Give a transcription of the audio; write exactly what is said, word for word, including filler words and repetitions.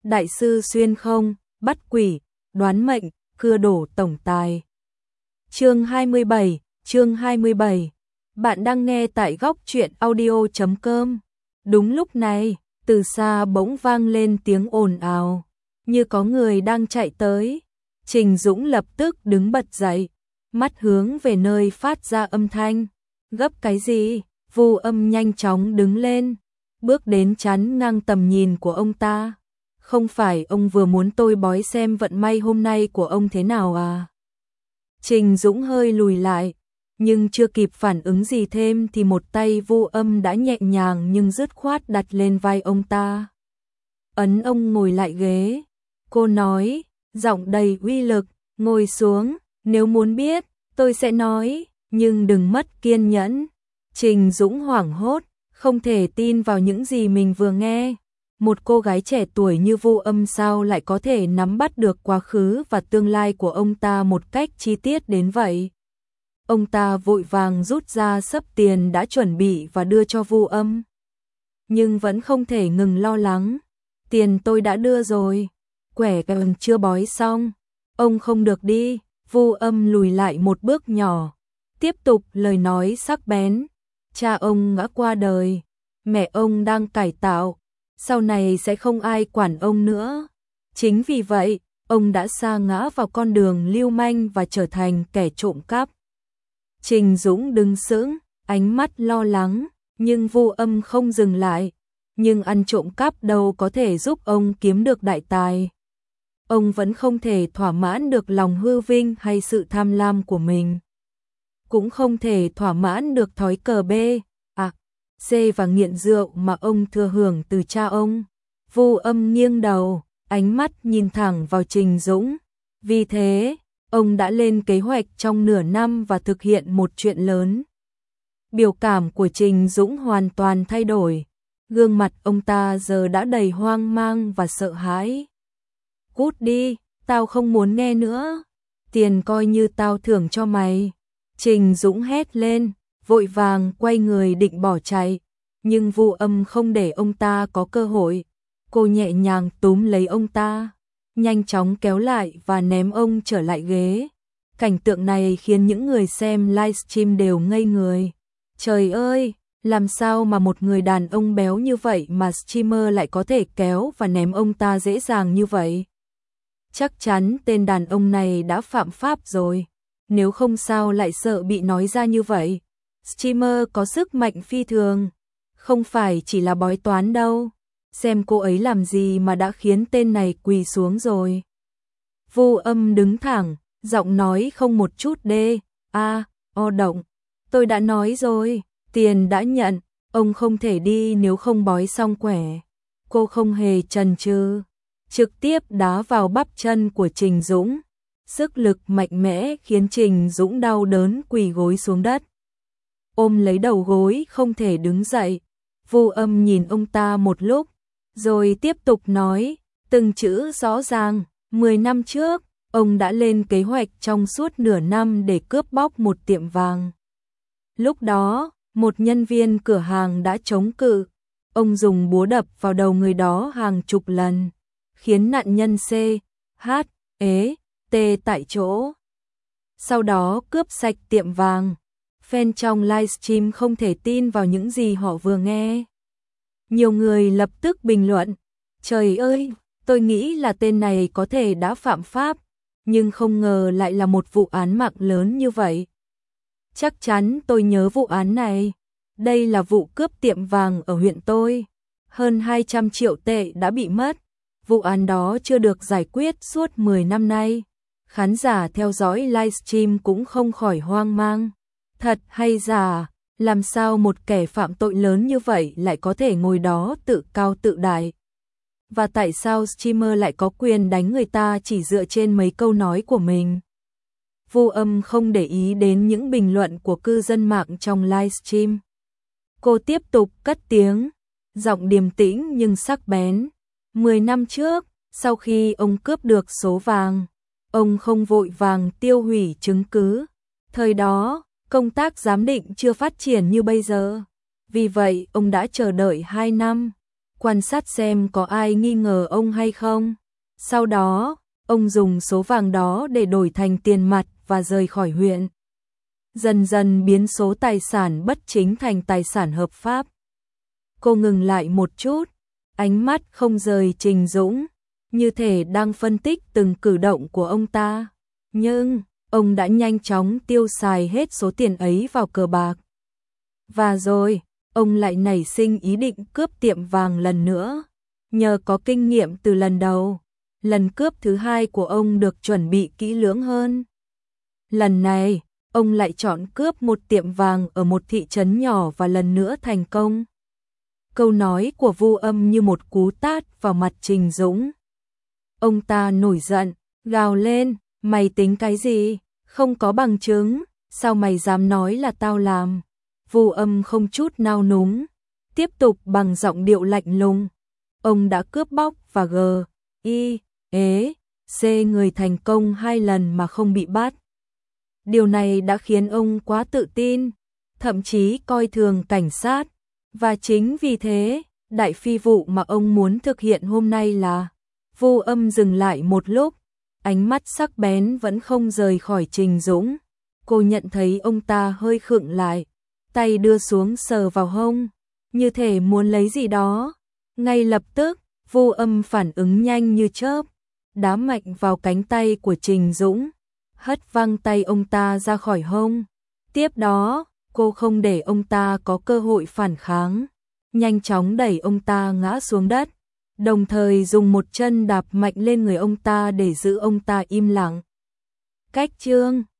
đại sư xuyên không, bắt quỷ, đoán mệnh, cưa đổ tổng tài. Chương hai mươi bảy, chương hai mươi bảy. Bạn đang nghe tại góc truyện audio chấm com. Đúng lúc này, từ xa bỗng vang lên tiếng ồn ào, như có người đang chạy tới. Trình Dũng lập tức đứng bật dậy, mắt hướng về nơi phát ra âm thanh. Gấp cái gì? Vu Âm nhanh chóng đứng lên, bước đến chắn ngang tầm nhìn của ông ta. Không phải ông vừa muốn tôi bói xem vận may hôm nay của ông thế nào à? Trình Dũng hơi lùi lại, nhưng chưa kịp phản ứng gì thêm thì một tay Vu Âm đã nhẹ nhàng nhưng dứt khoát đặt lên vai ông ta. Ấn ông ngồi lại ghế. Cô nói, giọng đầy uy lực, ngồi xuống, nếu muốn biết, tôi sẽ nói, nhưng đừng mất kiên nhẫn. Trình Dũng hoảng hốt, không thể tin vào những gì mình vừa nghe. Một cô gái trẻ tuổi như Vu Âm sao lại có thể nắm bắt được quá khứ và tương lai của ông ta một cách chi tiết đến vậy. Ông ta vội vàng rút ra xấp tiền đã chuẩn bị và đưa cho Vu Âm. Nhưng vẫn không thể ngừng lo lắng. Tiền tôi đã đưa rồi, quẻ còn chưa bói xong. Ông không được đi. Vu Âm lùi lại một bước nhỏ, tiếp tục lời nói sắc bén. Cha ông ngã qua đời, mẹ ông đang cải tạo, sau này sẽ không ai quản ông nữa. Chính vì vậy, ông đã sa ngã vào con đường lưu manh và trở thành kẻ trộm cắp. Trình Dũng đứng sững, ánh mắt lo lắng, nhưng Vu Âm không dừng lại. Nhưng ăn trộm cắp đâu có thể giúp ông kiếm được đại tài. Ông vẫn không thể thỏa mãn được lòng hư vinh hay sự tham lam của mình. Cũng không thể thỏa mãn được thói cờ B, à, C và nghiện rượu mà ông thừa hưởng từ cha ông. Vu Âm nghiêng đầu, ánh mắt nhìn thẳng vào Trình Dũng. Vì thế, ông đã lên kế hoạch trong nửa năm và thực hiện một chuyện lớn. Biểu cảm của Trình Dũng hoàn toàn thay đổi. Gương mặt ông ta giờ đã đầy hoang mang và sợ hãi. Cút đi, tao không muốn nghe nữa. Tiền coi như tao thưởng cho mày. Trình Dũng hét lên, vội vàng quay người định bỏ chạy. Nhưng Vu Âm không để ông ta có cơ hội. Cô nhẹ nhàng túm lấy ông ta, nhanh chóng kéo lại và ném ông trở lại ghế. Cảnh tượng này khiến những người xem livestream đều ngây người. Trời ơi, làm sao mà một người đàn ông béo như vậy mà streamer lại có thể kéo và ném ông ta dễ dàng như vậy? Chắc chắn tên đàn ông này đã phạm pháp rồi. Nếu không sao lại sợ bị nói ra như vậy. Streamer có sức mạnh phi thường, không phải chỉ là bói toán đâu. Xem cô ấy làm gì mà đã khiến tên này quỳ xuống rồi. Vu Âm đứng thẳng, giọng nói không một chút đê, a, o động. Tôi đã nói rồi, tiền đã nhận, ông không thể đi nếu không bói xong quẻ. Cô không hề chần chừ, trực tiếp đá vào bắp chân của Trình Dũng. Sức lực mạnh mẽ khiến Trình Dũng đau đớn quỳ gối xuống đất. Ôm lấy đầu gối không thể đứng dậy. Vu Âm nhìn ông ta một lúc, rồi tiếp tục nói, từng chữ rõ ràng. Mười năm trước, ông đã lên kế hoạch trong suốt nửa năm để cướp bóc một tiệm vàng. Lúc đó, một nhân viên cửa hàng đã chống cự. Ông dùng búa đập vào đầu người đó hàng chục lần, khiến nạn nhân C, H, ế, T tại chỗ. Sau đó cướp sạch tiệm vàng. Fan trong livestream không thể tin vào những gì họ vừa nghe. Nhiều người lập tức bình luận, trời ơi, tôi nghĩ là tên này có thể đã phạm pháp, nhưng không ngờ lại là một vụ án mạng lớn như vậy. Chắc chắn tôi nhớ vụ án này. Đây là vụ cướp tiệm vàng ở huyện tôi. Hơn hai trăm triệu tệ đã bị mất. Vụ án đó chưa được giải quyết suốt mười năm nay. Khán giả theo dõi livestream cũng không khỏi hoang mang. Thật hay giả, làm sao một kẻ phạm tội lớn như vậy lại có thể ngồi đó tự cao tự đại? Và tại sao streamer lại có quyền đánh người ta chỉ dựa trên mấy câu nói của mình? Vu Âm không để ý đến những bình luận của cư dân mạng trong livestream. Cô tiếp tục cất tiếng, giọng điềm tĩnh nhưng sắc bén. Mười năm trước, sau khi ông cướp được số vàng, ông không vội vàng tiêu hủy chứng cứ. Thời đó, công tác giám định chưa phát triển như bây giờ. Vì vậy, ông đã chờ đợi hai năm. quan sát xem có ai nghi ngờ ông hay không. Sau đó, ông dùng số vàng đó để đổi thành tiền mặt và rời khỏi huyện. Dần dần biến số tài sản bất chính thành tài sản hợp pháp. Cô ngừng lại một chút, ánh mắt không rời Trình Dũng, như thể đang phân tích từng cử động của ông ta. Nhưng, ông đã nhanh chóng tiêu xài hết số tiền ấy vào cờ bạc. Và rồi, ông lại nảy sinh ý định cướp tiệm vàng lần nữa. Nhờ có kinh nghiệm từ lần đầu, lần cướp thứ hai của ông được chuẩn bị kỹ lưỡng hơn. Lần này, ông lại chọn cướp một tiệm vàng ở một thị trấn nhỏ và lần nữa thành công. Câu nói của Vu Âm như một cú tát vào mặt Trình Dũng. Ông ta nổi giận, gào lên, mày tính cái gì? Không có bằng chứng, sao mày dám nói là tao làm? Vu Âm không chút nao núng, tiếp tục bằng giọng điệu lạnh lùng. Ông đã cướp bóc và g, i, ế, c người thành công hai lần mà không bị bắt. Điều này đã khiến ông quá tự tin, thậm chí coi thường cảnh sát. Và chính vì thế, đại phi vụ mà ông muốn thực hiện hôm nay là... Vu Âm dừng lại một lúc, ánh mắt sắc bén vẫn không rời khỏi Trình Dũng. Cô nhận thấy ông ta hơi khựng lại, tay đưa xuống sờ vào hông, như thể muốn lấy gì đó. Ngay lập tức, Vu Âm phản ứng nhanh như chớp, đá mạnh vào cánh tay của Trình Dũng, hất văng tay ông ta ra khỏi hông. Tiếp đó, cô không để ông ta có cơ hội phản kháng, nhanh chóng đẩy ông ta ngã xuống đất, đồng thời dùng một chân đạp mạnh lên người ông ta để giữ ông ta im lặng. Cách chương